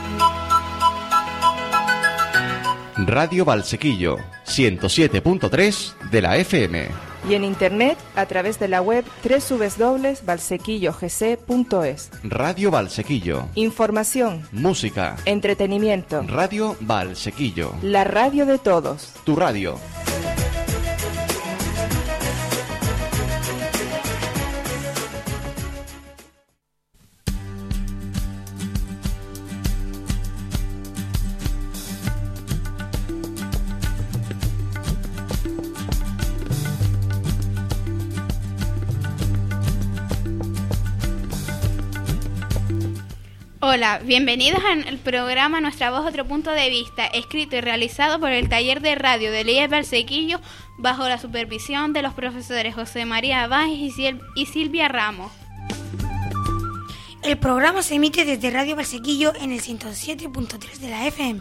Radio Valsequillo, 107.3 de la FM. Y en internet a través de la web www.valsequillogc.es. Radio Valsequillo. Información, música, entretenimiento. Radio Valsequillo. La radio de todos. Tu radio. Hola, bienvenidos al programa Nuestra Voz, Otro Punto de Vista, escrito y realizado por el Taller de Radio de Elías Valsequillo bajo la supervisión de los profesores José María Vázquez y Silvia Ramos. El programa se emite desde Radio Valsequillo en el 107.3 de la FM.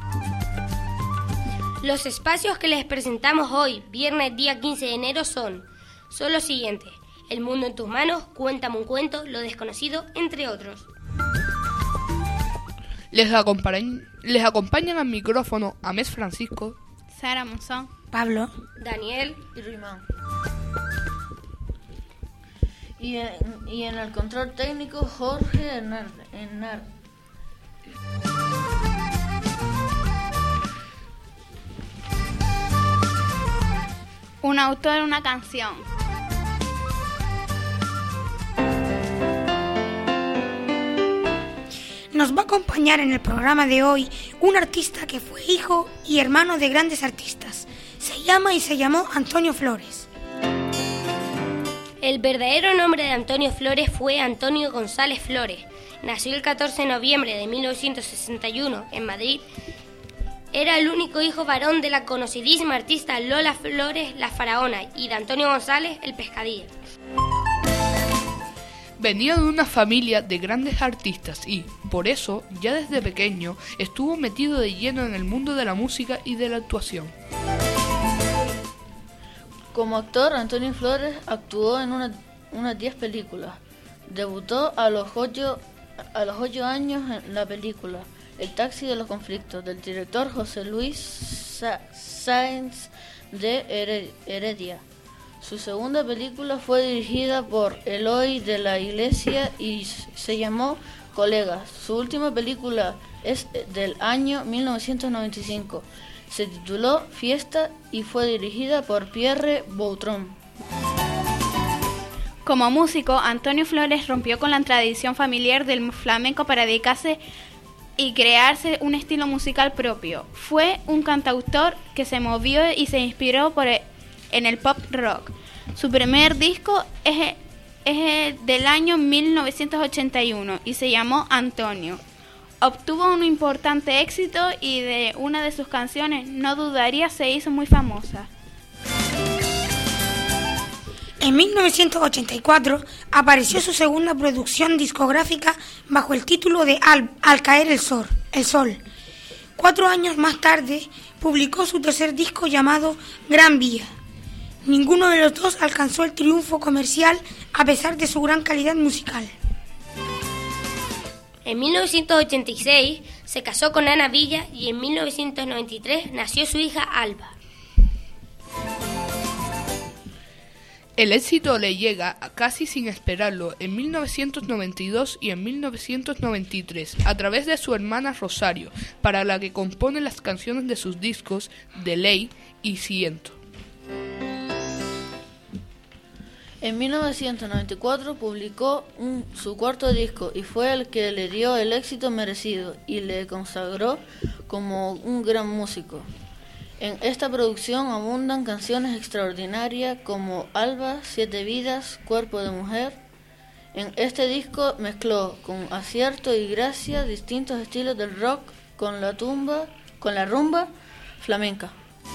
Los espacios que les presentamos hoy, viernes día 15 de enero, son los siguientes: El mundo en tus manos, Cuéntame un cuento, Lo desconocido, entre otros. Les acompañan al micrófono Amés Francisco, Sara Monzón, Pablo, Daniel y Ruimán. Y en el control técnico Jorge Hernández. Un autor, una canción. Nos va a acompañar en el programa de hoy un artista que fue hijo y hermano de grandes artistas. Se llamó Antonio Flores. El verdadero nombre de Antonio Flores fue Antonio González Flores. Nació el 14 de noviembre de 1961 en Madrid. Era el único hijo varón de la conocidísima artista Lola Flores, la faraona, y de Antonio González, el pescadilla. Venía de una familia de grandes artistas y, por eso, ya desde pequeño estuvo metido de lleno en el mundo de la música y de la actuación. Como actor, Antonio Flores actuó en unas 10 películas. Debutó a los 8 años en la película El taxi de los conflictos, del director José Luis Sáenz de Heredia. Su segunda película fue dirigida por Eloy de la Iglesia y se llamó Colegas. Su última película es del año 1995. Se tituló Fiesta y fue dirigida por Pierre Boutron. Como músico, Antonio Flores rompió con la tradición familiar del flamenco para dedicarse y crearse un estilo musical propio. Fue un cantautor que se movió y se inspiró en el pop rock. Su primer disco es del año 1981 y se llamó Antonio. Obtuvo un importante éxito y de una de sus canciones, No dudaría, se hizo muy famosa. En 1984 apareció su segunda producción discográfica bajo el título de Al caer el sol. 4 años más tarde publicó su tercer disco llamado Gran Vía. Ninguno de los dos alcanzó el triunfo comercial a pesar de su gran calidad musical. En 1986 se casó con Ana Villa y en 1993 nació su hija Alba. El éxito le llega casi sin esperarlo en 1992 y en 1993 a través de su hermana Rosario, para la que compone las canciones de sus discos De Ley y Siento. En 1994 publicó su cuarto disco y fue el que le dio el éxito merecido y le consagró como un gran músico. En esta producción abundan canciones extraordinarias como Alba, Siete Vidas, Cuerpo de Mujer. En este disco mezcló con acierto y gracia distintos estilos del rock con la rumba flamenca.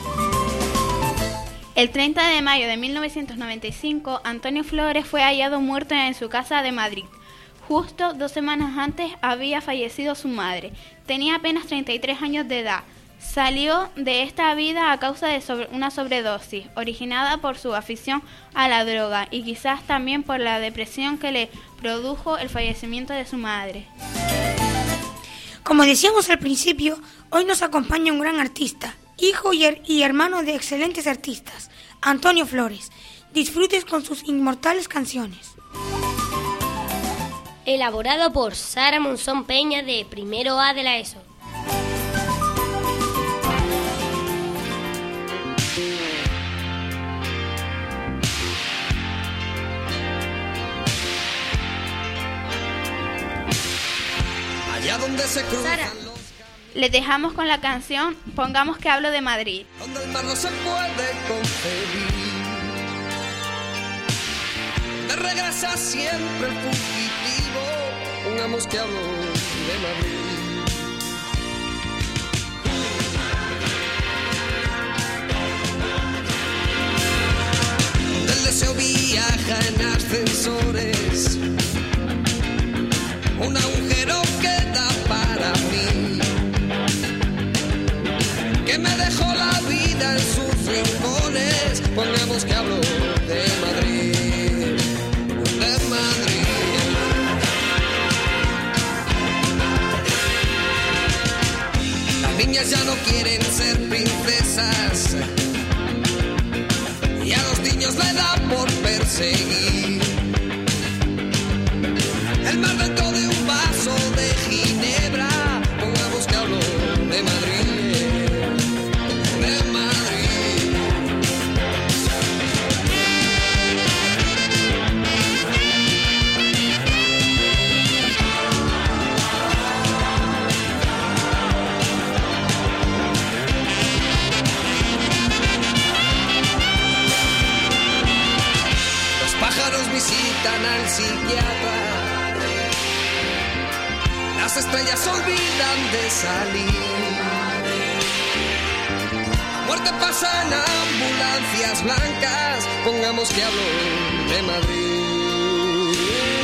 El 30 de mayo de 1995, Antonio Flores fue hallado muerto en su casa de Madrid. Justo 2 semanas antes había fallecido su madre. Tenía apenas 33 años de edad. Salió de esta vida a causa de una sobredosis, originada por su afición a la droga y quizás también por la depresión que le produjo el fallecimiento de su madre. Como decíamos al principio, hoy nos acompaña un gran artista, hijo y hermano de excelentes artistas, Antonio Flores. Disfrutes con sus inmortales canciones. Elaborado por Sara Monzón Peña de primero A de la ESO. Allá donde se cruzan Sara, los les dejamos con la canción Pongamos que hablo de Madrid. donde el mar no se puede concebir. De regresa siempre el fugitivo, pongamos que hablo de Madrid. Donde el deseo viaja en ascensores, un agujero queda para mí, que me dejó la vida en sus rincones. Pongamos que hablo de Madrid, de Madrid. Las niñas ya no quieren ser princesas y a los niños le da por perseguir. El mar dentro de un vaso de ginebra, pongamos que hablo de Madrid, de Madrid. Los pájaros visitan al psiquiatra, las estrellas olvidan de salir. La muerte pasa en ambulancias blancas, pongamos que hablo de Madrid.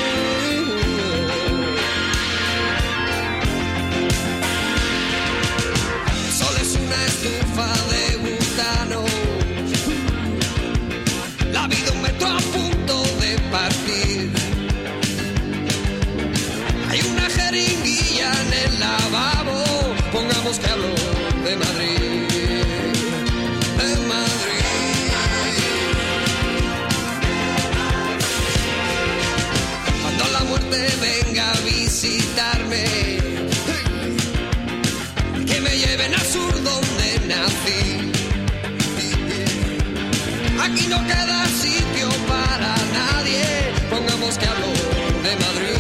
El sol es una estufa de butano, la vida un metro a punto de partir. Hay una jeringuilla en el lavabo, pongamos que hablo de Madrid, de Madrid. Cuando la muerte venga a visitarme, que me lleven al sur donde nací. Aquí no queda sitio para nadie, pongamos que hablo de Madrid.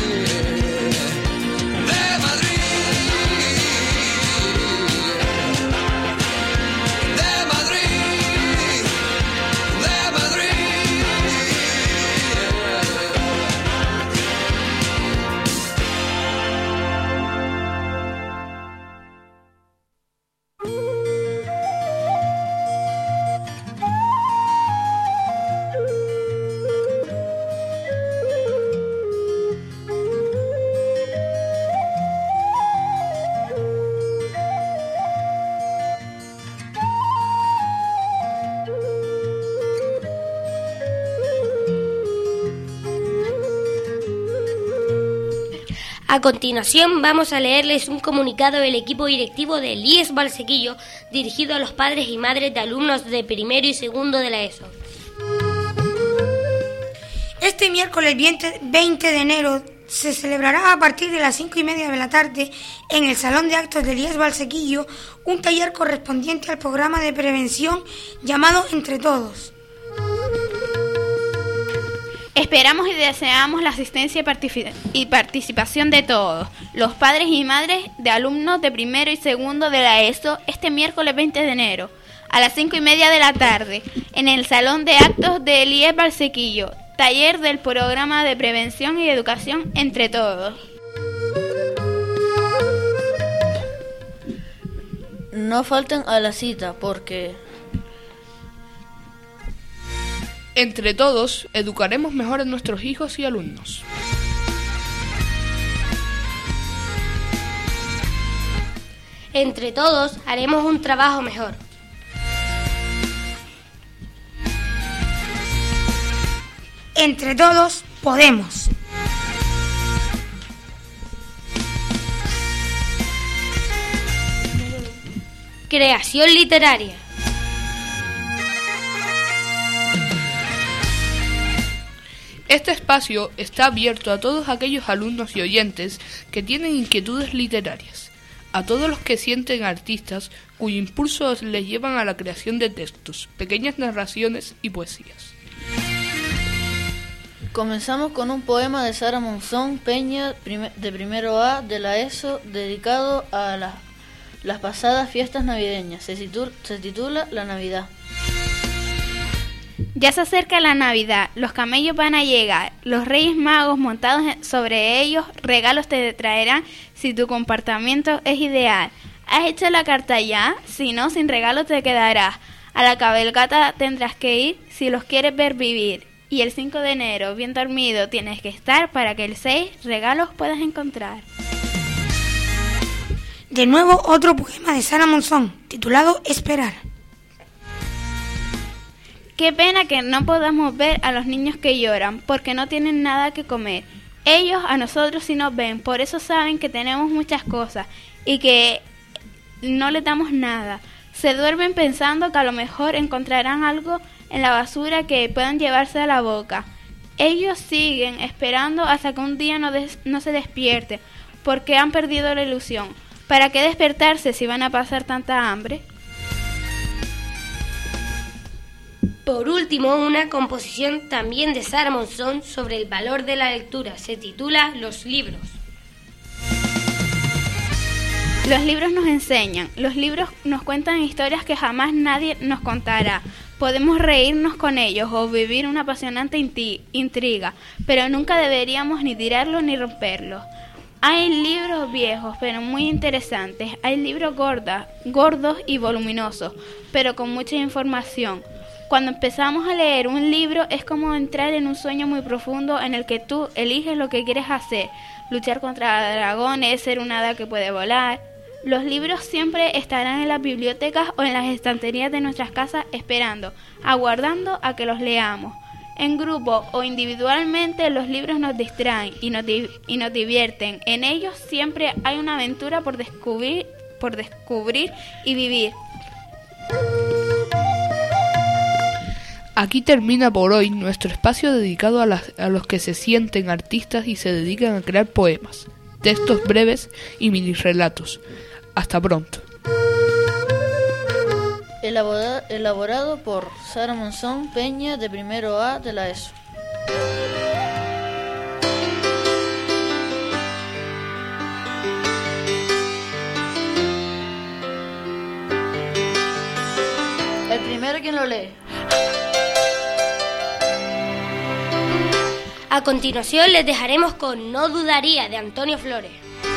A continuación vamos a leerles un comunicado del equipo directivo de IES Valsequillo dirigido a los padres y madres de alumnos de primero y segundo de la ESO. Este miércoles 20 de enero se celebrará a partir de las 5:30 de la tarde en el Salón de Actos del IES Valsequillo un taller correspondiente al programa de prevención llamado Entre Todos. Esperamos y deseamos la asistencia y participación de todos, los padres y madres de alumnos de primero y segundo de la ESO, este miércoles 20 de enero, a las 5:30 de la tarde, en el Salón de Actos del IES Valsequillo, taller del programa de prevención y educación Entre Todos. No falten a la cita porque Entre todos, educaremos mejor a nuestros hijos y alumnos. Entre todos, haremos un trabajo mejor. Entre todos podemos. Creación literaria. Este espacio está abierto a todos aquellos alumnos y oyentes que tienen inquietudes literarias, a todos los que sienten artistas cuyo impulso les llevan a la creación de textos, pequeñas narraciones y poesías. Comenzamos con un poema de Sara Monzón Peña, de primero A de la ESO, dedicado a las pasadas fiestas navideñas. Se titula La Navidad. Ya se acerca la Navidad, los camellos van a llegar, los Reyes Magos montados sobre ellos, regalos te traerán si tu comportamiento es ideal. ¿Has hecho la carta ya? Si no, sin regalo te quedarás. A la cabalgata tendrás que ir si los quieres ver vivir. Y el 5 de enero, bien dormido, tienes que estar para que el 6 regalos puedas encontrar. De nuevo otro poema de Sara Monzón, titulado Esperar. Qué pena que no podamos ver a los niños que lloran, porque no tienen nada que comer. Ellos a nosotros sí nos ven, por eso saben que tenemos muchas cosas y que no les damos nada. Se duermen pensando que a lo mejor encontrarán algo en la basura que puedan llevarse a la boca. Ellos siguen esperando hasta que un día no se despierte, porque han perdido la ilusión. ¿Para qué despertarse si van a pasar tanta hambre? Por último, una composición también de Sara Monzón sobre el valor de la lectura. Se titula Los libros. Los libros nos enseñan, los libros nos cuentan historias que jamás nadie nos contará. Podemos reírnos con ellos o vivir una apasionante intriga, pero nunca deberíamos ni tirarlos ni romperlos. Hay libros viejos, pero muy interesantes. Hay libros gordos y voluminosos, pero con mucha información. Cuando empezamos a leer un libro es como entrar en un sueño muy profundo en el que tú eliges lo que quieres hacer, luchar contra dragones, ser un hada que puede volar. Los libros siempre estarán en las bibliotecas o en las estanterías de nuestras casas esperando, aguardando a que los leamos. En grupo o individualmente los libros nos distraen y nos divierten. En ellos siempre hay una aventura por descubrir y vivir. Aquí termina por hoy nuestro espacio dedicado a los que se sienten artistas y se dedican a crear poemas, textos breves y mini relatos. Hasta pronto. Elaborado por Sara Monzón Peña, de primero A de la ESO. El primero, ¿quién lo lee? A continuación les dejaremos con No dudaría, de Antonio Flores.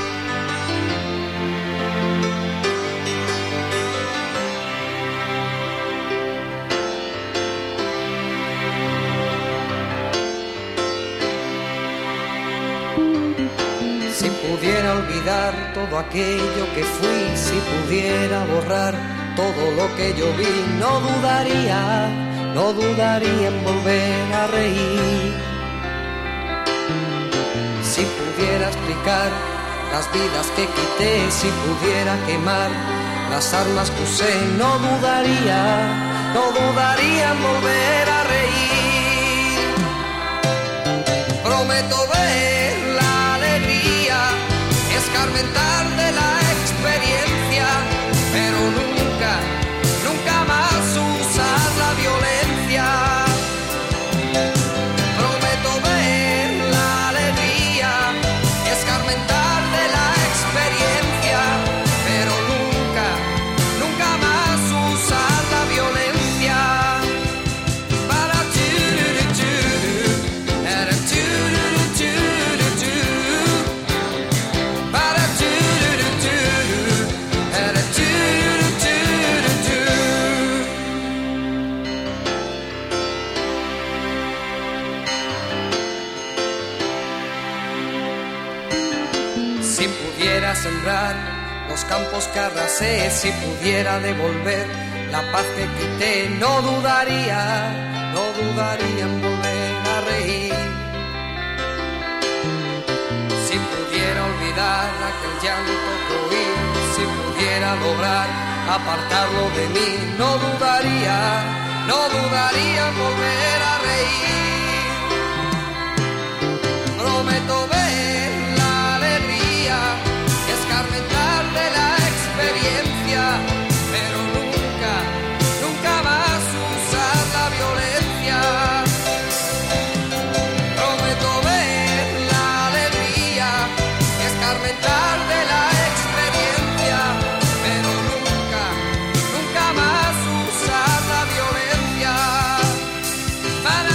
Si pudiera olvidar todo aquello que fui, si pudiera borrar todo lo que yo vi, no dudaría en volver a reír. Si pudiera explicar las vidas que quité, si pudiera quemar las armas que usé, no dudaría en volver a reír. Prometo ver la alegría, escarmentar de la experiencia, pero nunca más usar la violencia. Prometo ver la alegría, escarmentar de la experiencia, pero nunca más usar la violencia. Para Si pudiera sembrar los campos que arrasé, si pudiera devolver la paz que quité, no dudaría en volver a reír. Si pudiera olvidar aquel llanto que oí, si pudiera lograr apartarlo de mí, no dudaría en volver a reír. Prometo ver la alegría y escarmentar de la experiencia, pero nunca más usar la violencia. Prometo ver la alegría y escarmentar de la experiencia, pero nunca más usar la violencia. Para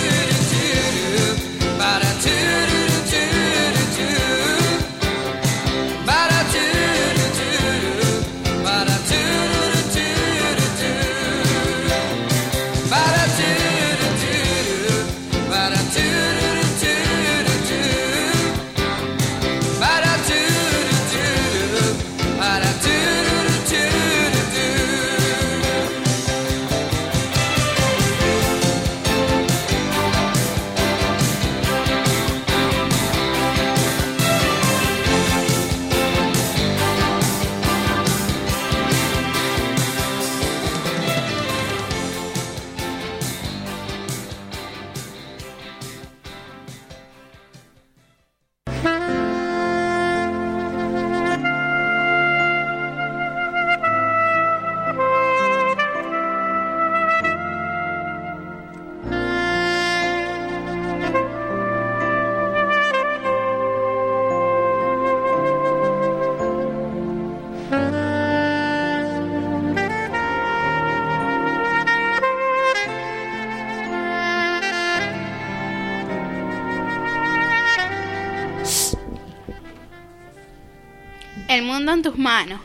El mundo en tus manos.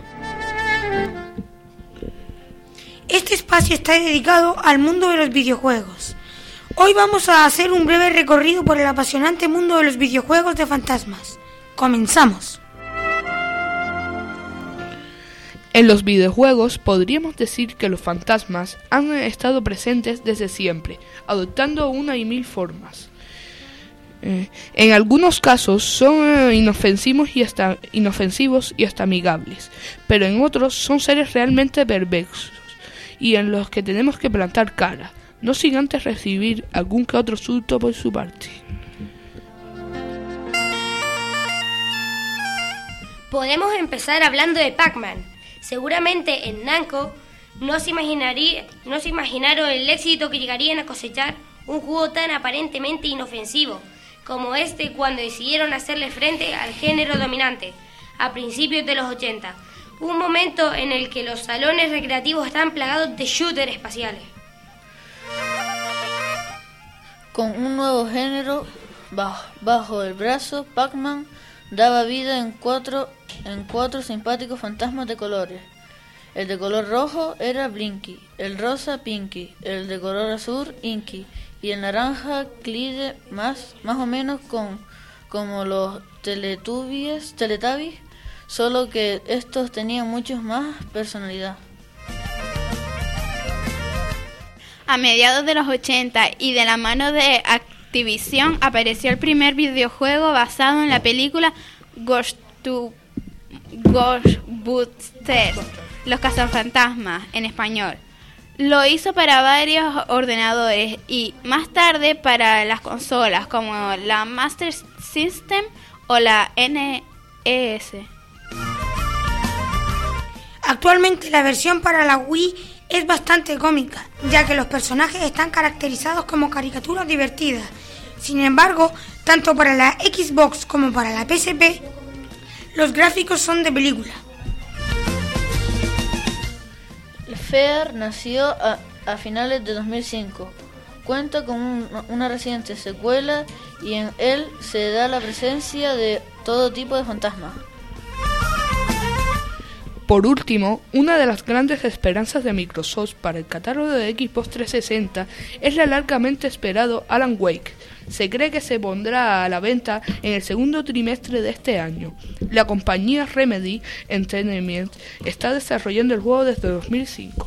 Este espacio está dedicado al mundo de los videojuegos. Hoy vamos a hacer un breve recorrido por el apasionante mundo de los videojuegos de fantasmas. Comenzamos. En los videojuegos podríamos decir que los fantasmas han estado presentes desde siempre, adoptando una y mil formas. En algunos casos son inofensivos y hasta amigables, pero en otros son seres realmente perversos y en los que tenemos que plantar cara, no sin antes recibir algún que otro susto por su parte. Podemos empezar hablando de Pac-Man. Seguramente en Namco no se imaginaron el éxito que llegarían a cosechar un juego tan aparentemente inofensivo como este cuando decidieron hacerle frente al género dominante a principios de los 80, un momento en el que los salones recreativos están plagados de shooters espaciales. Con un nuevo género bajo el brazo, Pac-Man daba vida en cuatro simpáticos fantasmas de colores. El de color rojo era Blinky, el rosa Pinky, el de color azul Inky y el naranja Clyde, más o menos como los Teletubbies, solo que estos tenían mucho más personalidad. A mediados de los 80 y de la mano de Activision apareció el primer videojuego basado en la película Ghostbusters, Los Cazafantasmas en español. Lo hizo para varios ordenadores y más tarde para las consolas como la Master System o la NES. Actualmente la versión para la Wii es bastante cómica, ya que los personajes están caracterizados como caricaturas divertidas. Sin embargo, tanto para la Xbox como para la PSP, los gráficos son de película. Fear nació a finales de 2005. Cuenta con una reciente secuela y en él se da la presencia de todo tipo de fantasmas. Por último, una de las grandes esperanzas de Microsoft para el catálogo de Xbox 360 es el largamente esperado Alan Wake. Se cree que se pondrá a la venta en el segundo trimestre de este año. La compañía Remedy Entertainment está desarrollando el juego desde 2005.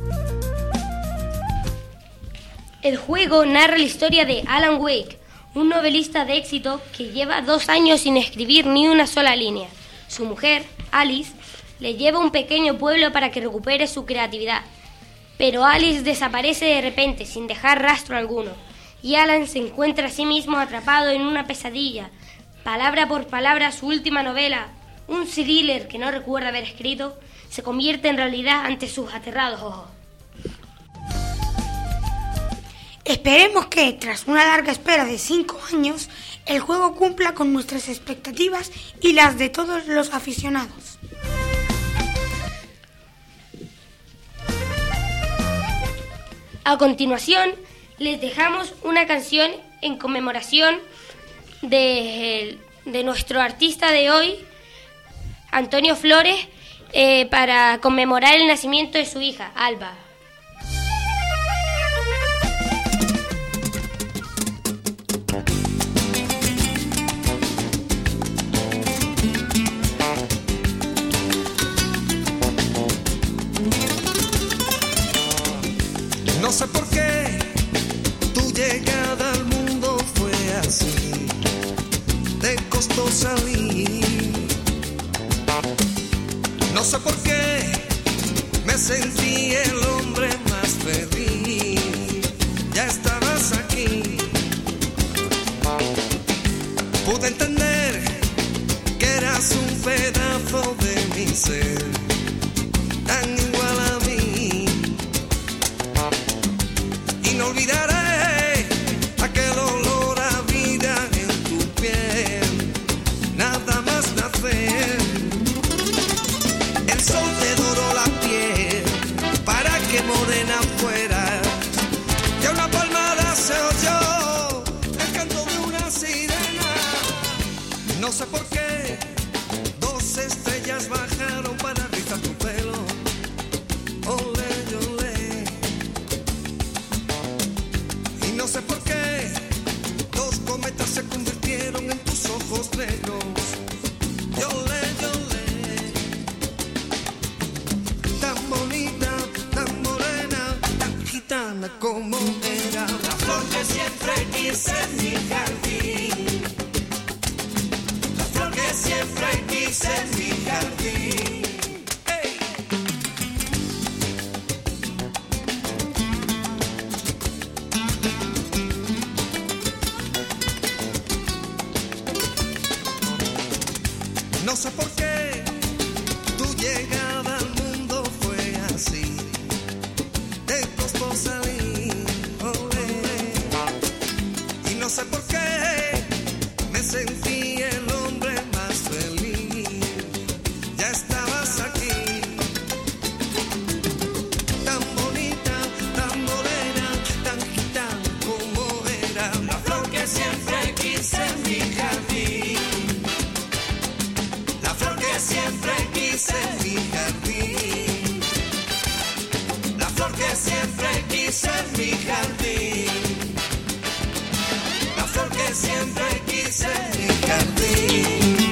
El juego narra la historia de Alan Wake, un novelista de éxito que lleva 2 años sin escribir ni una sola línea. Su mujer, Alice, le lleva a un pequeño pueblo para que recupere su creatividad. Pero Alice desaparece de repente, sin dejar rastro alguno, y Alan se encuentra a sí mismo atrapado en una pesadilla. Palabra por palabra, su última novela, un thriller que no recuerda haber escrito, se convierte en realidad ante sus aterrados ojos. Esperemos que, tras una larga espera de 5 años, el juego cumpla con nuestras expectativas y las de todos los aficionados. A continuación, les dejamos una canción en conmemoración de nuestro artista de hoy, Antonio Flores, para conmemorar el nacimiento de su hija, Alba. No sé por qué tu llegada al mundo fue así, te costó salir. No sé por qué me sentí el hombre más feliz. Ya estabas aquí. Pude entender que eras un pedazo de mi ser, tan igual a mí. Y no olvidaré aquel olor a vida en tu piel, nada más nacer. El sol te doró la piel para que morena fuera. Ya una palmada se oyó el canto de una sirena. No sé por qué 2 estrellas bajaron para rizar tu pelo. Olé, olé. Y no sé por qué 2 cometas se convirtieron en tus ojos negros. Yolé, yolé. Tan bonita, tan morena, tan gitana como era. La flor que siempre quise en mi jardín. La flor que siempre quise en mi jardín. Hey. No sé por qué tu llegada al mundo fue así, te costó salir, olé. Y no sé por qué me sentí el hombre más feliz. Ya estabas aquí, tan bonita, tan morena, tan gitana como era. La flor que siempre quise en mi jardín. La flor que siempre quise en mi jardín. La flor que siempre quise en mi jardín. La flor que siempre quise en mi jardín.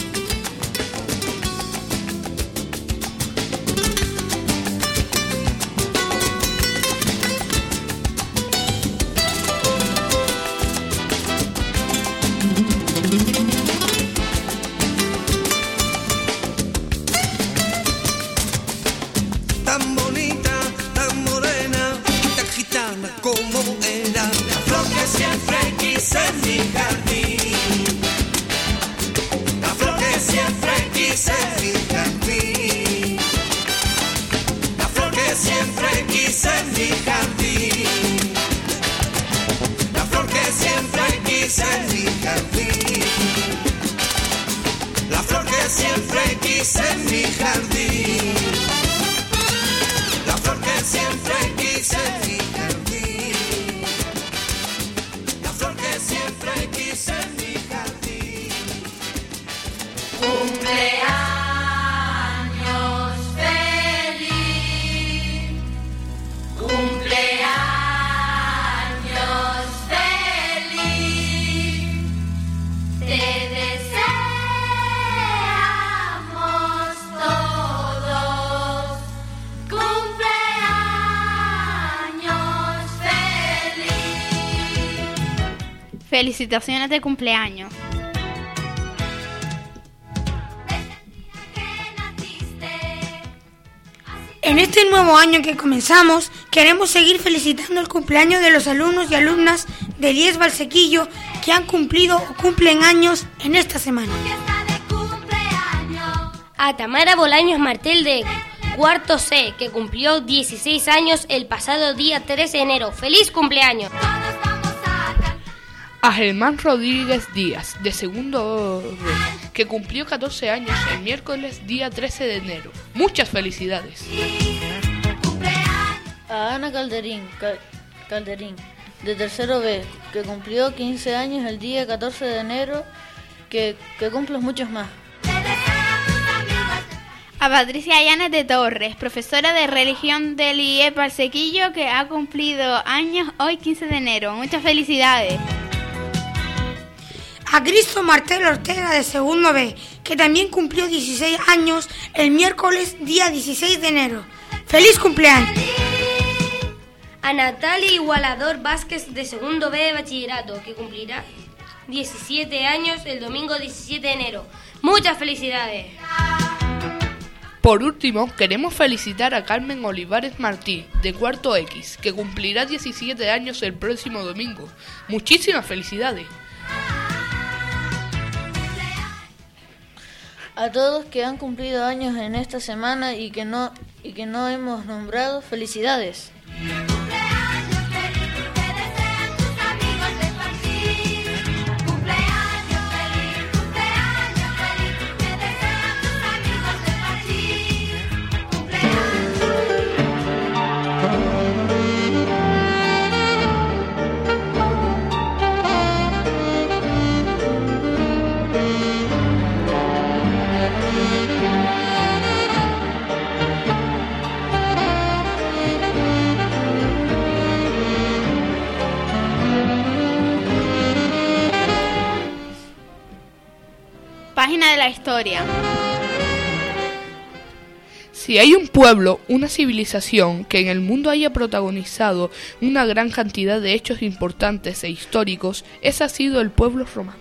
Tan bonita, tan morena, tan gitana como era. La flor que siempre quise en mi jardín. La flor que siempre quise en mi jardín. La flor que siempre quise en mi jardín. La flor que siempre quise en mi jardín. La flor que siempre quise en mi jardín. La flor que siempre quise en mi jardín. La flor que siempre quise en mi jardín. Cumpleaños feliz. Cumpleaños feliz. Te deseamos todos. Cumpleaños feliz. Felicitaciones de cumpleaños. Desde el día que naciste, En este nuevo año que comenzamos, queremos seguir felicitando el cumpleaños de los alumnos y alumnas de Elías Valsequillo que han cumplido o cumplen años en esta semana. A Tamara Bolaños Martel de cuarto C, que cumplió 16 años el pasado día 13 de enero. ¡Feliz cumpleaños! A Germán Rodríguez Díaz, de segundo B, que cumplió 14 años el miércoles día 13 de enero. ¡Muchas felicidades! A Ana Calderín, de tercero B, que cumplió 15 años el día 14 de enero, que cumples muchos más. A Patricia Llanes de Torres, profesora de religión del IE Valsequillo, que ha cumplido años hoy 15 de enero. Muchas felicidades. A Cristo Martel Ortega de segundo B, que también cumplió 16 años el miércoles día 16 de enero. ¡Feliz cumpleaños! A Natalia Igualador Vázquez de segundo B de bachillerato, que cumplirá 17 años el domingo 17 de enero. ¡Muchas felicidades! Por último, queremos felicitar a Carmen Olivares Martí, de cuarto X, que cumplirá 17 años el próximo domingo. ¡Muchísimas felicidades! A todos que han cumplido años en esta semana y que no hemos nombrado, felicidades. Página de la historia. Si hay un pueblo, una civilización que en el mundo haya protagonizado una gran cantidad de hechos importantes e históricos, ese ha sido el pueblo romano.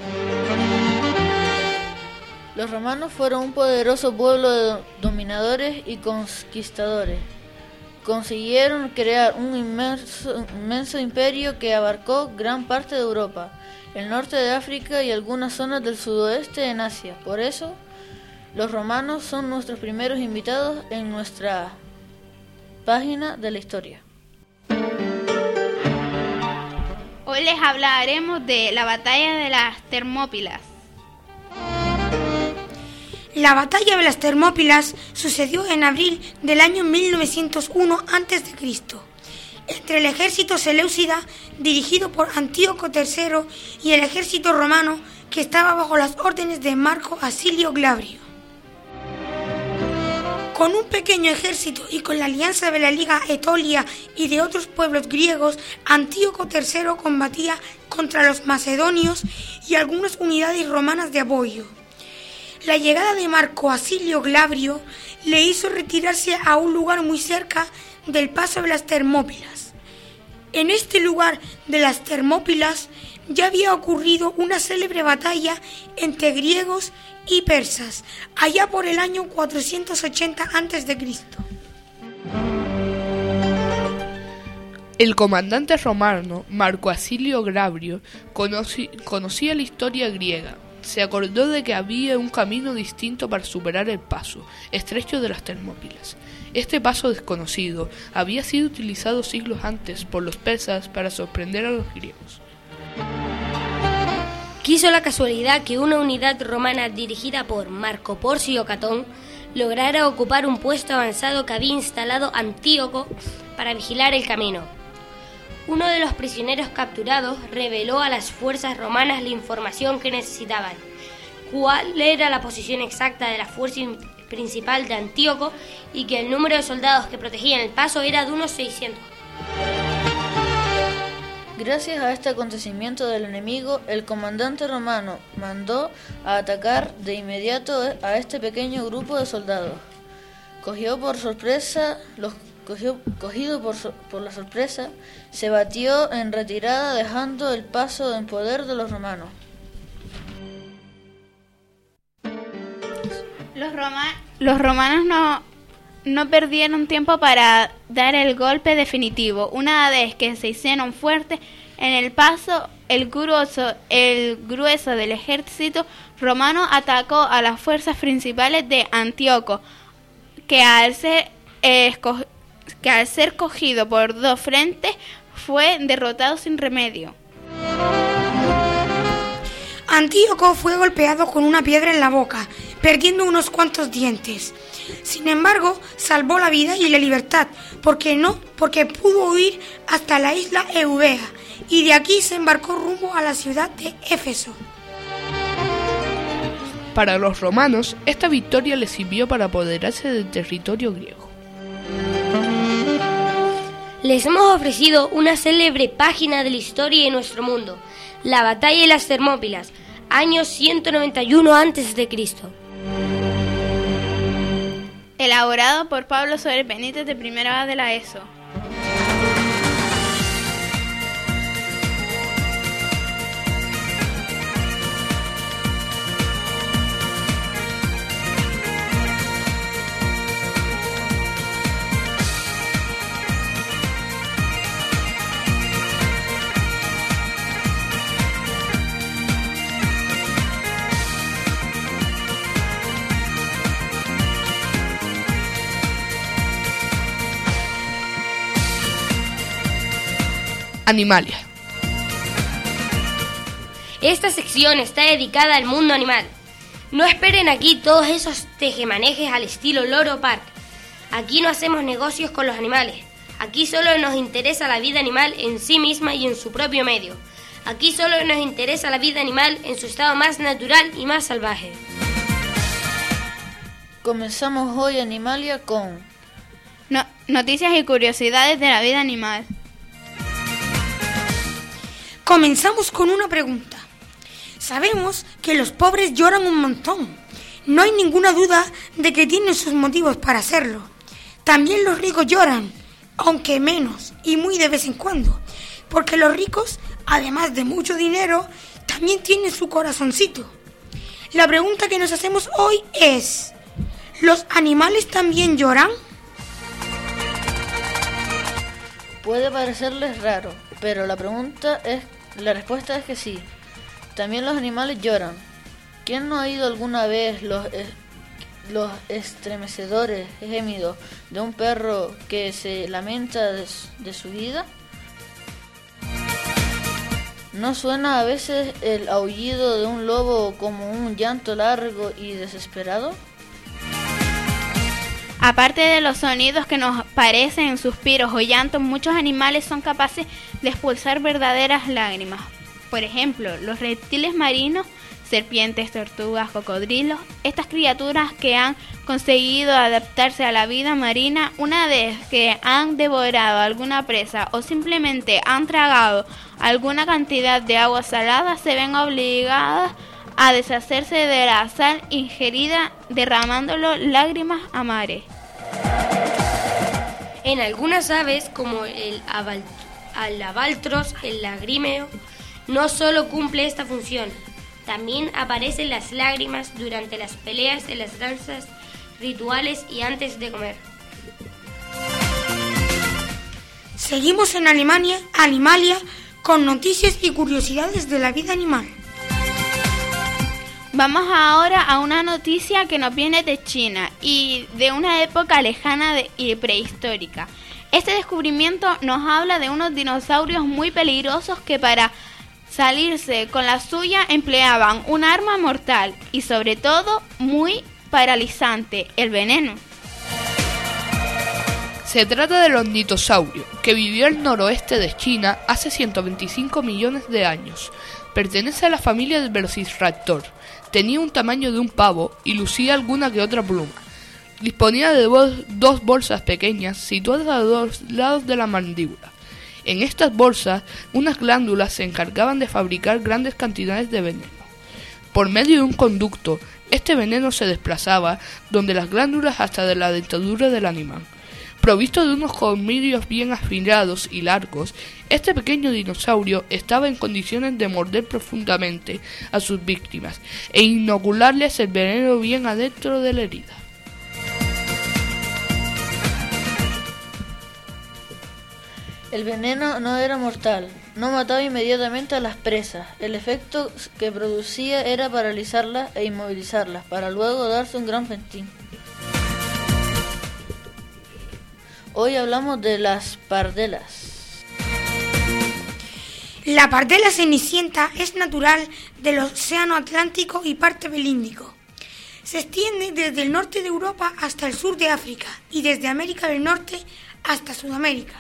Los romanos fueron un poderoso pueblo de dominadores y conquistadores. Consiguieron crear un inmenso imperio que abarcó gran parte de Europa, el norte de África y algunas zonas del sudoeste en Asia. Por eso, los romanos son nuestros primeros invitados en nuestra página de la historia. Hoy les hablaremos de la batalla de las Termópilas. La batalla de las Termópilas sucedió en abril del año 1901 a.C., entre el ejército seleucida dirigido por Antíoco III y el ejército romano que estaba bajo las órdenes de Marco Acilio Glabrio. Con un pequeño ejército y con la alianza de la Liga Etolia y de otros pueblos griegos, Antíoco III combatía contra los macedonios y algunas unidades romanas de apoyo. La llegada de Marco Acilio Glabrio le hizo retirarse a un lugar muy cerca del paso de las Termópilas. En este lugar de las Termópilas ya había ocurrido una célebre batalla entre griegos y persas, allá por el año 480 a.C. El comandante romano Marco Acilio Glabrio conocía la historia griega. Se acordó de que había un camino distinto para superar el paso estrecho de las Termópilas. Este paso desconocido había sido utilizado siglos antes por los persas para sorprender a los griegos. Quiso la casualidad que una unidad romana dirigida por Marco Porcio Catón lograra ocupar un puesto avanzado que había instalado Antíoco para vigilar el camino. Uno de los prisioneros capturados reveló a las fuerzas romanas la información que necesitaban: cuál era la posición exacta de la fuerza principal de Antíoco y que el número de soldados que protegían el paso era de unos 600. Gracias a este acontecimiento del enemigo, el comandante romano mandó a atacar de inmediato a este pequeño grupo de soldados. Cogido por la sorpresa, se batió en retirada dejando el paso en poder de los romanos. Los romanos no perdieron tiempo para dar el golpe definitivo. Una vez que se hicieron fuertes en el paso, el grueso del ejército romano atacó a las fuerzas principales de Antíoco, que al ser cogido por dos frentes, fue derrotado sin remedio. Antíoco fue golpeado con una piedra en la boca, perdiendo unos cuantos dientes. Sin embargo, salvó la vida y la libertad, porque pudo huir hasta la isla Eubea, y de aquí se embarcó rumbo a la ciudad de Éfeso. Para los romanos, esta victoria les sirvió para apoderarse del territorio griego. Les hemos ofrecido una célebre página de la historia de nuestro mundo, la batalla de las Termópilas, año 191 a.C. Elaborado por Pablo Soler Benítez de primera A de la ESO. Animalia. Esta sección está dedicada al mundo animal. No esperen aquí todos esos tejemanejes al estilo Loro Park. Aquí no hacemos negocios con los animales. Aquí solo nos interesa la vida animal en sí misma y en su propio medio. Aquí solo nos interesa la vida animal en su estado más natural y más salvaje. Comenzamos hoy Animalia con noticias y curiosidades de la vida animal. Comenzamos con una pregunta. Sabemos que los pobres lloran un montón. No hay ninguna duda de que tienen sus motivos para hacerlo. También los ricos lloran, aunque menos y muy de vez en cuando, porque los ricos, además de mucho dinero, también tienen su corazoncito. La pregunta que nos hacemos hoy es: ¿los animales también lloran? Puede parecerles raro, pero la respuesta es que sí. También los animales lloran. ¿Quién no ha oído alguna vez los estremecedores gemidos de un perro que se lamenta de su vida? ¿No suena a veces el aullido de un lobo como un llanto largo y desesperado? Aparte de los sonidos que nos parecen suspiros o llantos, muchos animales son capaces de expulsar verdaderas lágrimas. Por ejemplo, los reptiles marinos, serpientes, tortugas, cocodrilos. Estas criaturas que han conseguido adaptarse a la vida marina, una vez que han devorado alguna presa o simplemente han tragado alguna cantidad de agua salada, se ven obligadas a deshacerse de la sal ingerida, derramándolo lágrimas a mares. En algunas aves, como el albatros, el lagrimeo, no solo cumple esta función, también aparecen las lágrimas durante las peleas, en las danzas rituales y antes de comer. Seguimos en Animalia con noticias y curiosidades de la vida animal. Vamos ahora a una noticia que nos viene de China y de una época lejana y prehistórica. Este descubrimiento nos habla de unos dinosaurios muy peligrosos que para salirse con la suya empleaban un arma mortal y sobre todo muy paralizante, el veneno. Se trata del ornitosaurio, que vivió al noroeste de China hace 125 millones de años. Pertenece a la familia del Velociraptor. Tenía un tamaño de un pavo y lucía alguna que otra pluma. Disponía de dos bolsas pequeñas situadas a los lados de la mandíbula. En estas bolsas, unas glándulas se encargaban de fabricar grandes cantidades de veneno. Por medio de un conducto, este veneno se desplazaba donde las glándulas hasta de la dentadura del animal. Provisto de unos colmillos bien afilados y largos, este pequeño dinosaurio estaba en condiciones de morder profundamente a sus víctimas e inocularles el veneno bien adentro de la herida. El veneno no era mortal, no mataba inmediatamente a las presas. El efecto que producía era paralizarlas e inmovilizarlas, para luego darse un gran festín. Hoy hablamos de las pardelas. La pardela cenicienta es natural del Océano Atlántico y parte del Índico. Se extiende desde el norte de Europa hasta el sur de África y desde América del Norte hasta Sudamérica.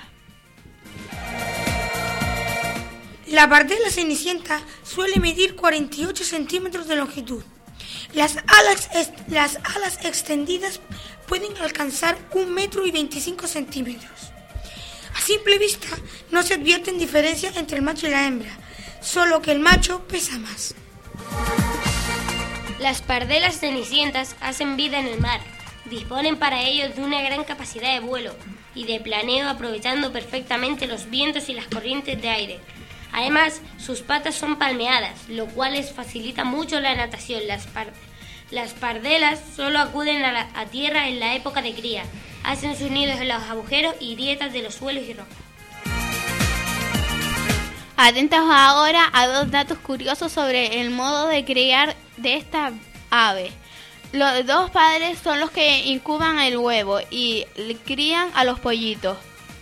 La pardela cenicienta suele medir 48 centímetros de longitud. Las alas extendidas pueden alcanzar 1,25 metros. A simple vista no se advierten diferencias entre el macho y la hembra, solo que el macho pesa más. Las pardelas cenicientas hacen vida en el mar. Disponen para ello de una gran capacidad de vuelo y de planeo, aprovechando perfectamente los vientos y las corrientes de aire. Además, sus patas son palmeadas, lo cual les facilita mucho la natación. Las pardelas solo acuden a tierra en la época de cría. Hacen sus nidos en los agujeros y grietas de los suelos y rocas. Atentos ahora a dos datos curiosos sobre el modo de criar de esta ave. Los dos padres son los que incuban el huevo y crían a los polluelos.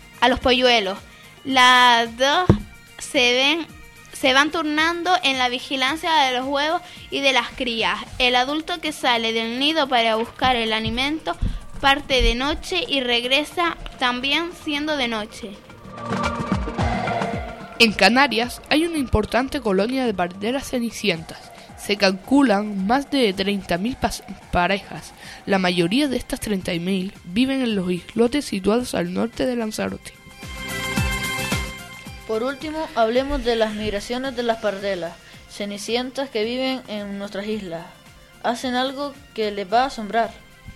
Las dos se van turnando en la vigilancia de los huevos y de las crías. El adulto que sale del nido para buscar el alimento parte de noche y regresa también siendo de noche. En Canarias hay una importante colonia de pardelas cenicientas. Se calculan más de 30.000 parejas. La mayoría de estas 30.000 viven en los islotes situados al norte de Lanzarote. Por último, hablemos de las migraciones de las pardelas cenicientas que viven en nuestras islas. Hacen algo que les va a asombrar.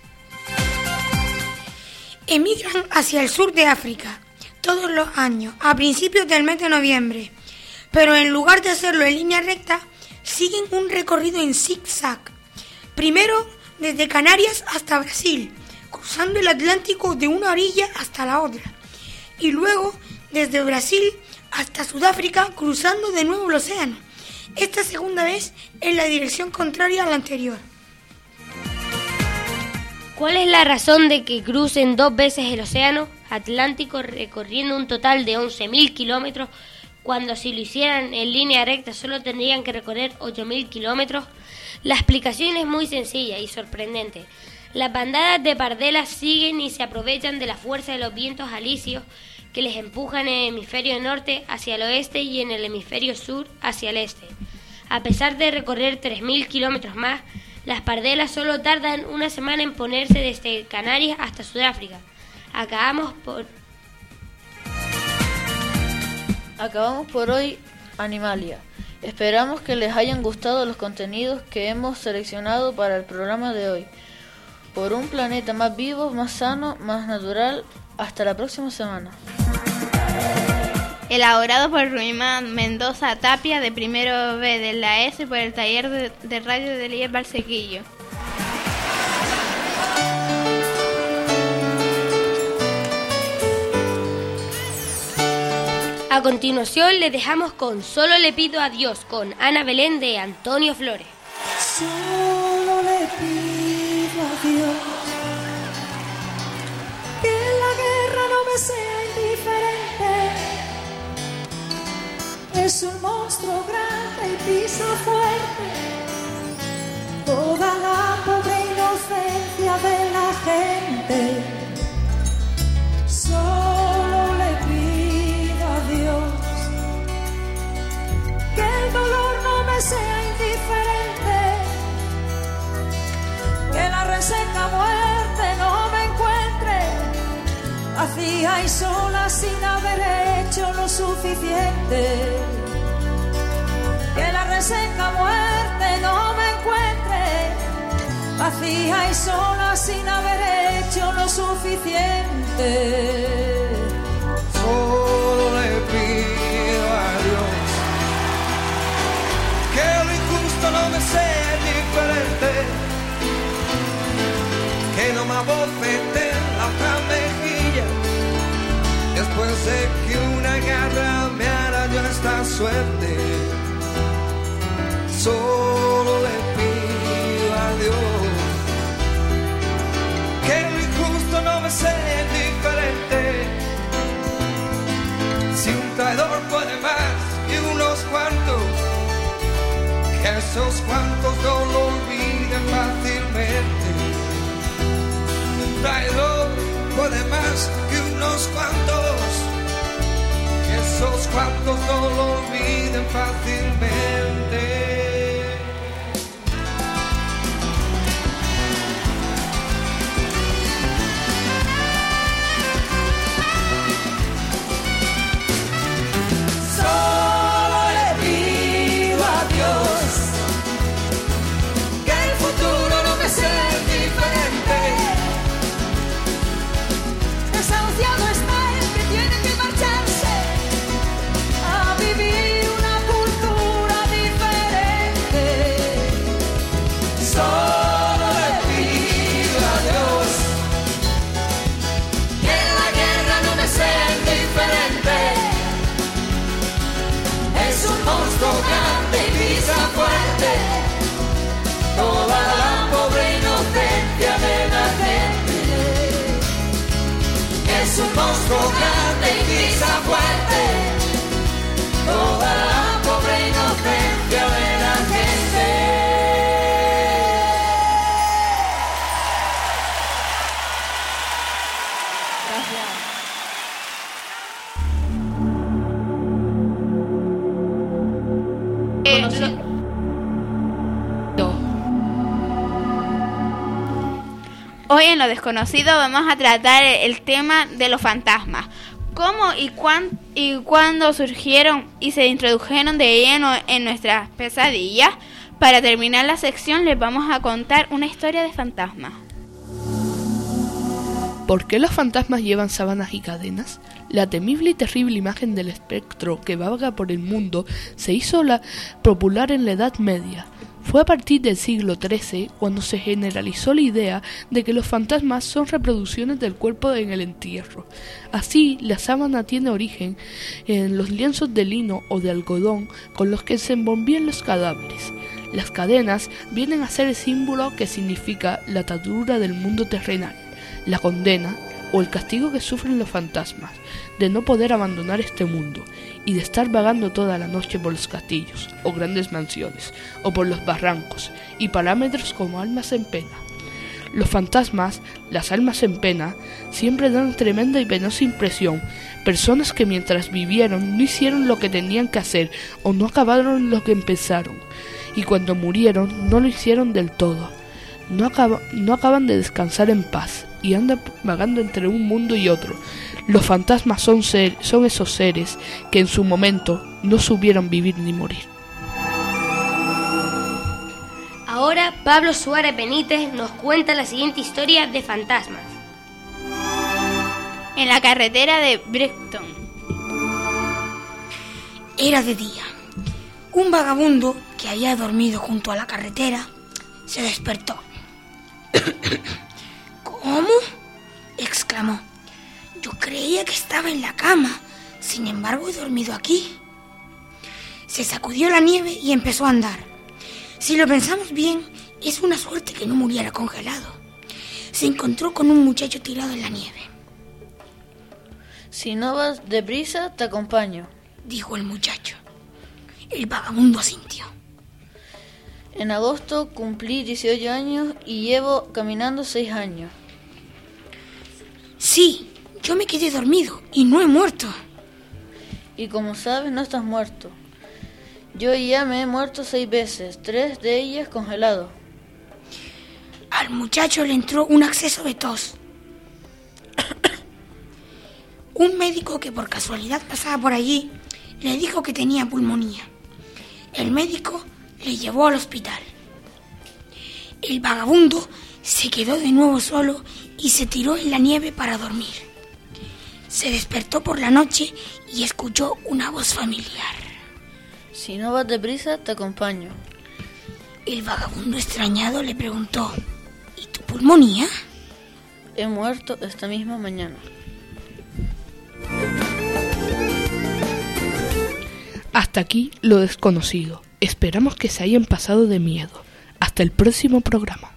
Emigran hacia el sur de África todos los años, a principios del mes de noviembre, pero en lugar de hacerlo en línea recta, siguen un recorrido en zigzag. Primero desde Canarias hasta Brasil, cruzando el Atlántico de una orilla hasta la otra, y luego desde Brasil hasta Sudáfrica, cruzando de nuevo el océano, esta segunda vez en la dirección contraria a la anterior. ¿Cuál es la razón de que crucen dos veces el océano Atlántico recorriendo un total de 11.000 kilómetros, cuando si lo hicieran en línea recta solo tendrían que recorrer 8.000 kilómetros? La explicación es muy sencilla y sorprendente. Las bandadas de pardelas siguen y se aprovechan de la fuerza de los vientos alisios que les empujan en el hemisferio norte hacia el oeste y en el hemisferio sur hacia el este. A pesar de recorrer 3.000 kilómetros más, las pardelas solo tardan una semana en ponerse desde Canarias hasta Sudáfrica. Acabamos por hoy Animalia. Esperamos que les hayan gustado los contenidos que hemos seleccionado para el programa de hoy. Por un planeta más vivo, más sano, más natural. Hasta la próxima semana. Elaborado por Ruimán Mendoza Tapia, de primero B de la S, por el taller de radio de Elías Valsequillo. A continuación le dejamos con Solo le pido a Dios, con Ana Belén de Antonio Flores. Solo le pido a Dios que la guerra no me sea indiferente. Es un monstruo grande y pisa fuerte toda la pobre inocencia de la gente. Solo le pido a Dios que el dolor no me sea indiferente, que la reseca muerte no me encuentre vacía y sola sin haber hecho lo suficiente. Que la reseca muerte no me encuentre vacía y sola sin haber hecho lo suficiente. Solo le pido a Dios que lo injusto no me sea indiferente, que no me abofete la otra mejilla después de que una suerte. Solo le pido a Dios que lo injusto no me sea indiferente. Si un traidor puede más que unos cuantos, que esos cuantos no lo olviden fácilmente. Un traidor puede más que unos cuantos, que esos cuantos no lo olviden fácilmente. Desahuciado está el que tiene que marcharse a vivir una cultura diferente. Solo le pido a Dios que la guerra no me sea indiferente. Es un monstruo grande y pisa fuerte toda la pobre inocencia de la gente. Es un monstruo grande y pisa fuerte toda la pobre inocencia de la gente. Hoy en Lo Desconocido vamos a tratar el tema de los fantasmas. Cómo y cuándo surgieron y se introdujeron de lleno en nuestras pesadillas. Para terminar la sección les vamos a contar una historia de fantasmas. ¿Por qué los fantasmas llevan sábanas y cadenas? La temible y terrible imagen del espectro que vaga por el mundo se hizo popular en la Edad Media. Fue a partir del siglo XIII cuando se generalizó la idea de que los fantasmas son reproducciones del cuerpo en el entierro. Así, la sábana tiene origen en los lienzos de lino o de algodón con los que se envolvían los cadáveres. Las cadenas vienen a ser el símbolo que significa la atadura del mundo terrenal, la condena o el castigo que sufren los fantasmas de no poder abandonar este mundo y de estar vagando toda la noche por los castillos o grandes mansiones o por los barrancos y parámetros como almas en pena. Los fantasmas, las almas en pena, siempre dan tremenda y penosa impresión. Personas que mientras vivieron no hicieron lo que tenían que hacer o no acabaron lo que empezaron, y cuando murieron no lo hicieron del todo. No acaban de descansar en paz y andan vagando entre un mundo y otro. Los fantasmas son esos seres que en su momento no supieron vivir ni morir. Ahora Pablo Suárez Benítez nos cuenta la siguiente historia de fantasmas. En la carretera de Brighton. Era de día. Un vagabundo que había dormido junto a la carretera se despertó. ¿Cómo?, exclamó. Yo creía que estaba en la cama, sin embargo he dormido aquí. Se sacudió la nieve y empezó a andar. Si lo pensamos bien, es una suerte que no muriera congelado. Se encontró con un muchacho tirado en la nieve. Si no vas deprisa, te acompaño, dijo el muchacho. El vagabundo asintió. En agosto cumplí 18 años y llevo caminando 6 años. Sí, yo me quedé dormido y no he muerto. Y como sabes, no estás muerto. Yo ya me he muerto 6 veces, 3 de ellas congelado. Al muchacho le entró un acceso de tos. Un médico que por casualidad pasaba por allí le dijo que tenía pulmonía. El médico le llevó al hospital. El vagabundo se quedó de nuevo solo y se tiró en la nieve para dormir. Se despertó por la noche y escuchó una voz familiar. Si no vas deprisa, te acompaño. El vagabundo extrañado le preguntó: ¿y tu pulmonía? He muerto esta misma mañana. Hasta aquí lo desconocido. Esperamos que se hayan pasado de miedo. Hasta el próximo programa.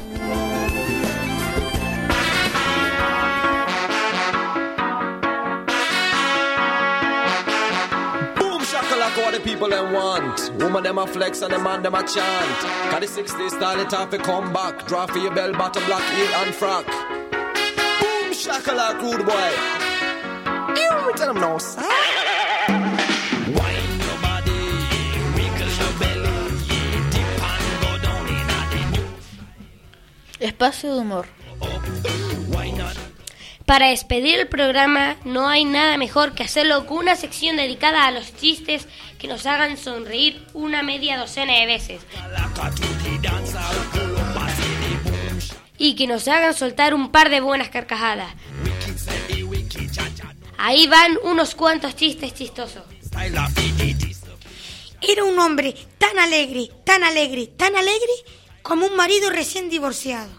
What the people them want. Woman them a flex and the man them a chant. Cause the 60s style it off to come back. Draw for your bell bottom black heel and frock. Boom shakalaka rude boy. You tell them no sir. Wine your body, wiggle your belly, dip and go down in a new. Espacio de humor. Why not? Para despedir el programa no hay nada mejor que hacerlo con una sección dedicada a los chistes que nos hagan sonreír una media docena de veces y que nos hagan soltar un par de buenas carcajadas. Ahí van unos cuantos chistes chistosos. Era un hombre tan alegre, tan alegre, tan alegre como un marido recién divorciado.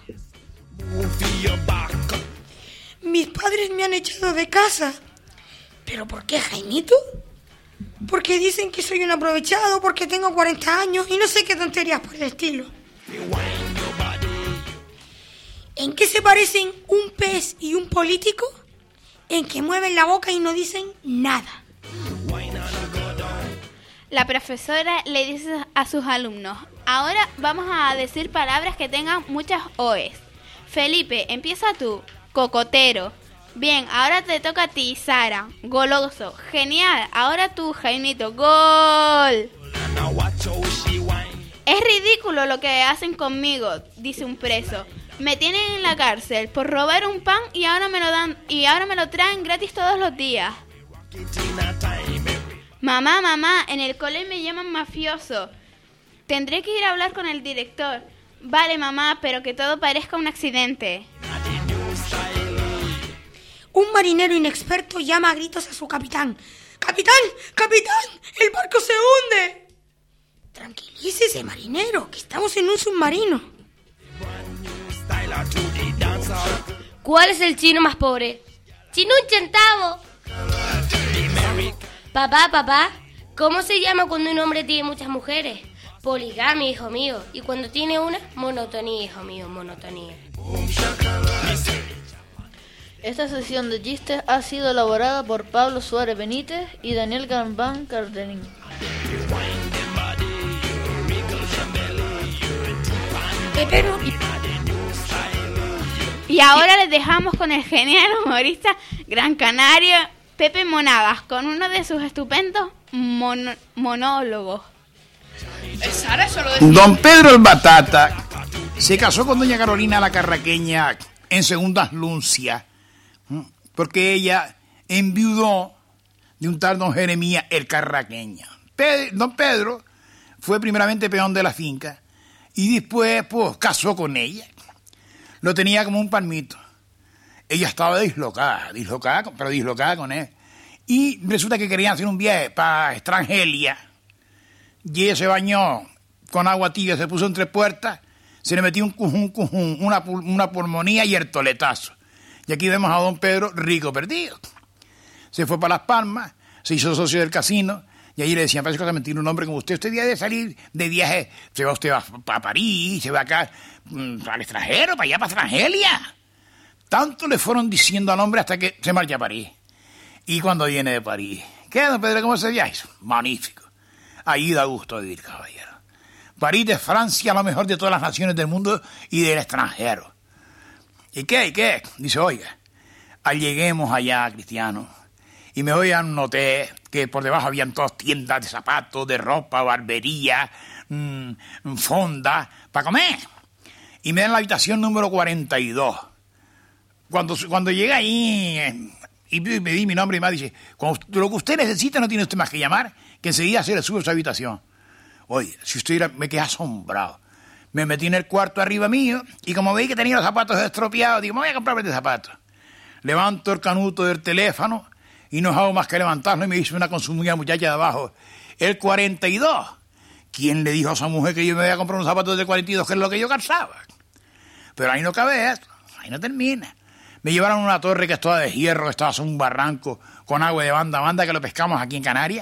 Mis padres me han echado de casa. ¿Pero por qué, Jaimito? Porque dicen que soy un aprovechado, porque tengo 40 años y no sé qué tonterías por el estilo. ¿En qué se parecen un pez y un político? En que mueven la boca y no dicen nada. La profesora le dice a sus alumnos: ahora vamos a decir palabras que tengan muchas OEs. Felipe, empieza tú. Cocotero. Bien, ahora te toca a ti, Sara. Goloso. Genial. Ahora tú, Jaimito. ¡Gol! Es ridículo lo que hacen conmigo, dice un preso. Me tienen en la cárcel por robar un pan y ahora me lo traen gratis todos los días. Mamá, en el cole me llaman mafioso. Tendré que ir a hablar con el director. Vale, mamá, pero que todo parezca un accidente. Un marinero inexperto llama a gritos a su capitán. ¡Capitán! ¡Capitán! ¡El barco se hunde! Tranquilícese, marinero, que estamos en un submarino. ¿Cuál es el chino más pobre? ¡Chino un centavo! Papá, ¿cómo se llama cuando un hombre tiene muchas mujeres? Poligamia, hijo mío. Y cuando tiene una, monotonía, hijo mío, monotonía. Esta sesión de chistes ha sido elaborada por Pablo Suárez Benítez y Daniel Gambán Cardenín. Y ahora les dejamos con el genial humorista gran canario Pepe Monagas, con uno de sus estupendos monólogos. Sara, eso lo decía. Don Pedro el Batata se casó con doña Carolina la Carraqueña en segundas nupcias, porque ella enviudó de un tal don Jeremías el Carraqueña. Don Pedro fue primeramente peón de la finca y después pues casó con ella. Lo tenía como un palmito. Ella estaba dislocada con él. Y resulta que querían hacer un viaje para Estrangelia. Y ella se bañó con agua tibia, se puso entre puertas, se le metió un cujún, una pulmonía y el toletazo. Y aquí vemos a don Pedro rico perdido. Se fue para Las Palmas, se hizo socio del casino, y ahí le decían: parece cosa mentira, un hombre como usted debe de salir de viaje, se va usted a París, se va acá al extranjero, para allá, para Estrangelia. Tanto le fueron diciendo al hombre hasta que se marcha a París. Y cuando viene de París, ¿qué, don Pedro, cómo se viaja? Magnífico. Ahí da gusto vivir, caballero. París de Francia, lo mejor de todas las naciones del mundo y del extranjero. ¿Y qué? Dice: oiga, lleguemos allá, Cristiano, y me voy a un hotel que por debajo habían todas tiendas de zapatos, de ropa, barbería, fonda, para comer. Y me dan la habitación número 42. Cuando llegué ahí y me di mi nombre y me dice: lo que usted necesita no tiene usted más que llamar, que enseguida se le sube a su habitación. Oye, si usted me quedé asombrado. Me metí en el cuarto arriba mío y como veí que tenía los zapatos estropeados, digo: me voy a comprarme este zapato. Levanto el canuto del teléfono y no hago más que levantarlo y me dice una consumida muchacha de abajo: el 42. ¿Quién le dijo a esa mujer que yo me voy a comprar un zapato del 42, que es lo que yo calzaba? Pero ahí no cabe esto, ahí no termina. Me llevaron a una torre que estaba de hierro, que estaba sobre un barranco, con agua de banda a banda, que lo pescamos aquí en Canarias,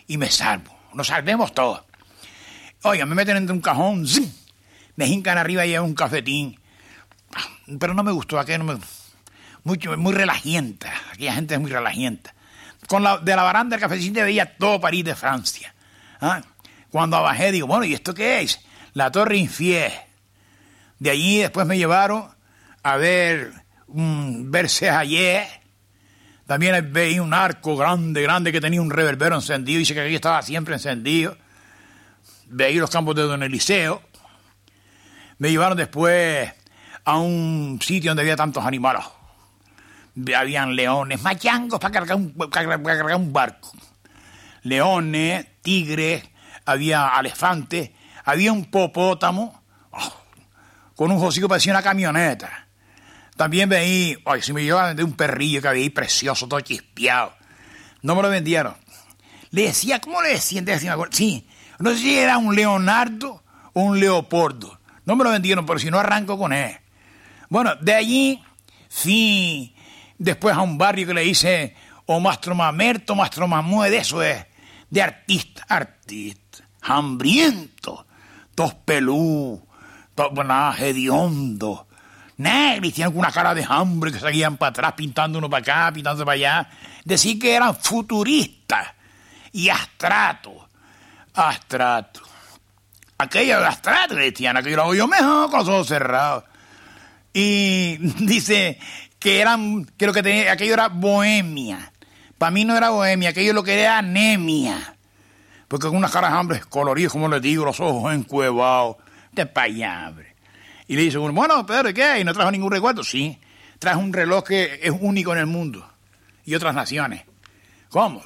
y me salvo. Nos salvemos todos. Oiga, me meten entre un cajón, ¡zim! Me hincan arriba y hay un cafetín. Pero no me gustó, aquello no me... muy relajienta, aquella gente es muy relajienta. De la baranda del cafetín veía todo París de Francia. ¿Ah? Cuando bajé digo, bueno, ¿y esto qué es? La Torre Eiffel. De allí después me llevaron a ver Versailles. También veía un arco grande que tenía un reverbero encendido. Dice que aquí estaba siempre encendido. Veía los campos de Don Eliseo. Me llevaron después a un sitio donde había tantos animales. Habían leones, machangos para cargar un barco. Leones, tigres, había elefantes, había un popótamo con un hocico que parecía una camioneta. También veí, si me llevaban de un perrillo que había ahí precioso, todo chispeado. No me lo vendieron. Le decía, ¿cómo le decían? Sí, no sé si era un Leonardo o un Leopoldo. No me lo vendieron, pero si no arranco con él. Bueno, de allí, sí, después a un barrio que le hice o Mastro Mamerto, Mastro Mamue, de eso es, de artista, hambriento, tos pelú, hediondo, cristianos con una cara de hambre que seguían para atrás, pintando uno para acá, pintando para allá. Decir que eran futuristas y abstratos. Aquello de abstrato, cristiano, que yo lo hago yo mejor con los ojos cerrados. Y dice que lo que tenía, aquello era bohemia. Para mí no era bohemia, aquello lo que era anemia. Porque con unas caras de hambre coloridas, como les digo, los ojos encuevados, de payambre. Y le dice uno, bueno, Pedro, ¿qué? ¿Y no trajo ningún recuerdo? Sí, trajo un reloj que es único en el mundo y otras naciones. ¿Cómo?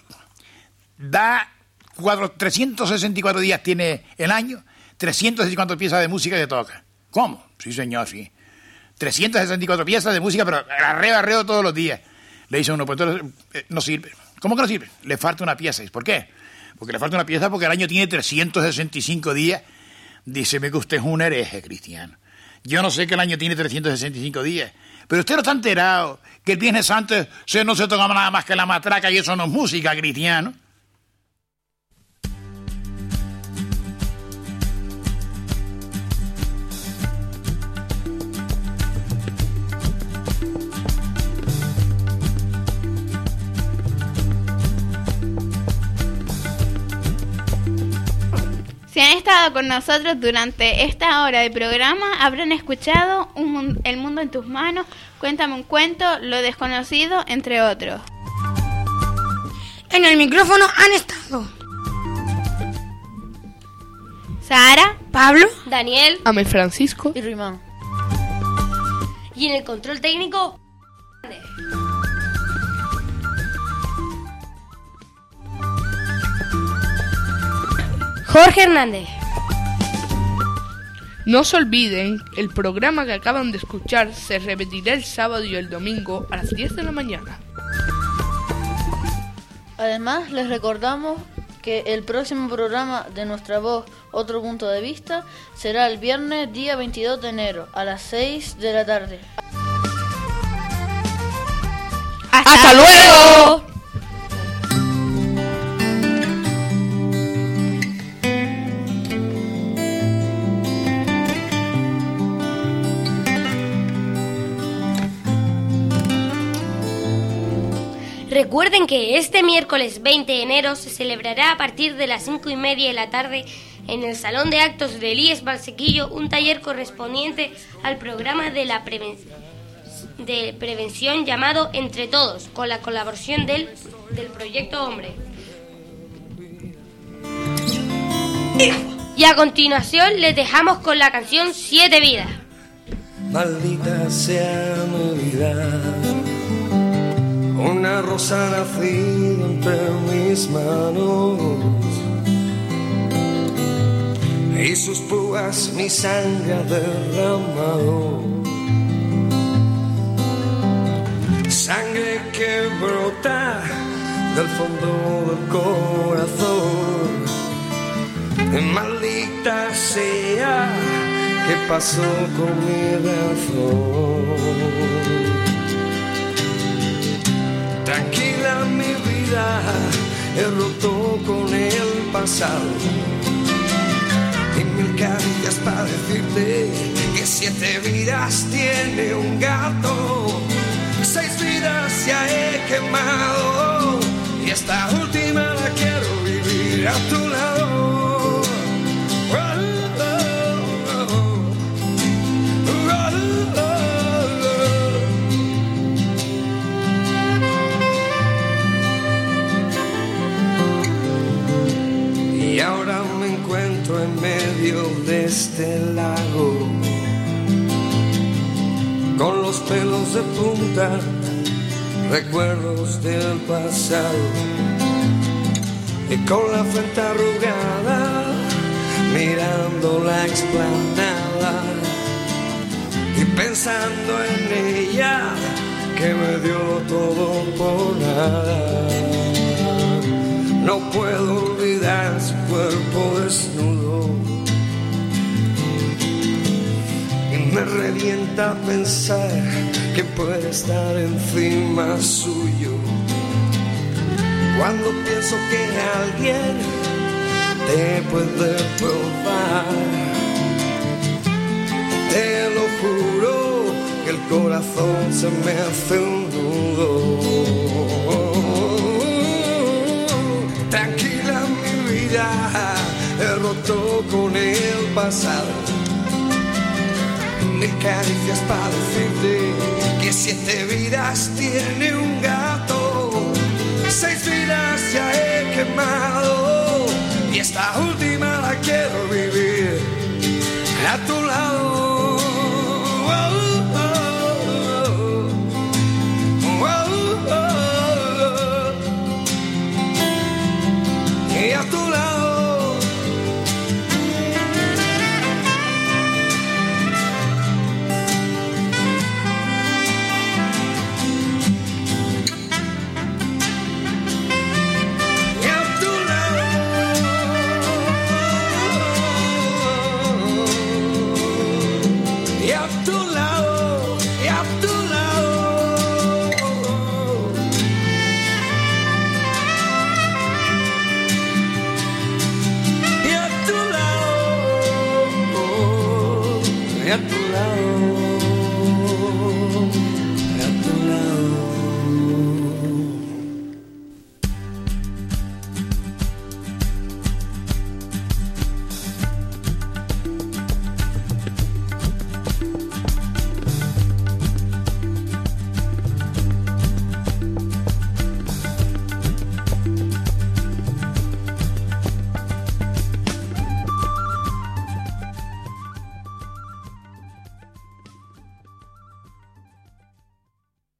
364 días tiene el año, 364 piezas de música que toca. ¿Cómo? Sí, señor, sí. 364 piezas de música, pero arreo todos los días. Le dice uno, pues entonces no sirve. ¿Cómo que no sirve? Le falta una pieza. ¿Por qué? Porque le falta una pieza porque el año tiene 365 días. Díceme que usted es un hereje, cristiano. Yo no sé que el año tiene 365 días, pero usted no está enterado que el Viernes Santo no se toca nada más que la matraca y eso no es música, cristiano. Si han estado con nosotros durante esta hora de programa, habrán escuchado El mundo en tus manos, Cuéntame un cuento, Lo desconocido, entre otros. En el micrófono han estado Sara, Pablo, Daniel, Amel Francisco y Rimán. Y en el control técnico, Jorge Hernández. No se olviden, el programa que acaban de escuchar se repetirá el sábado y el domingo a las 10 de la mañana. Además, les recordamos que el próximo programa de Nuestra Voz, Otro Punto de Vista, será el viernes día 22 de enero a las 6 de la tarde. ¡Hasta luego! Recuerden que este miércoles 20 de enero se celebrará a partir de las 5:30 de la tarde en el Salón de Actos del IES Valsequillo un taller correspondiente al programa de prevención llamado Entre Todos, con la colaboración del Proyecto Hombre. Y a continuación les dejamos con la canción 7 vidas. Maldita sea mi vida, una rosa nacida entre mis manos y sus púas mi sangre ha derramado, sangre que brota del fondo del corazón. Maldita sea, ¿qué pasó con mi razón? Tranquila mi vida, he roto con el pasado. Y 1000 caricias para decirte que 7 vidas tiene un gato, 6 vidas ya he quemado, y esta última la quiero vivir a tu lado. Y ahora me encuentro en medio de este lago, con los pelos de punta, recuerdos del pasado, y con la frente arrugada, mirando la explanada, y pensando en ella, que me dio todo por nada. No puedo olvidar su cuerpo desnudo, y me revienta pensar que puede estar encima suyo. Cuando pienso que alguien te puede probar, te lo juro que el corazón se me hace un nudo. Tranquila mi vida, he roto con el pasado. 1000 caricias para decirte que 7 vidas tiene un gato, 6 vidas ya he quemado, y esta última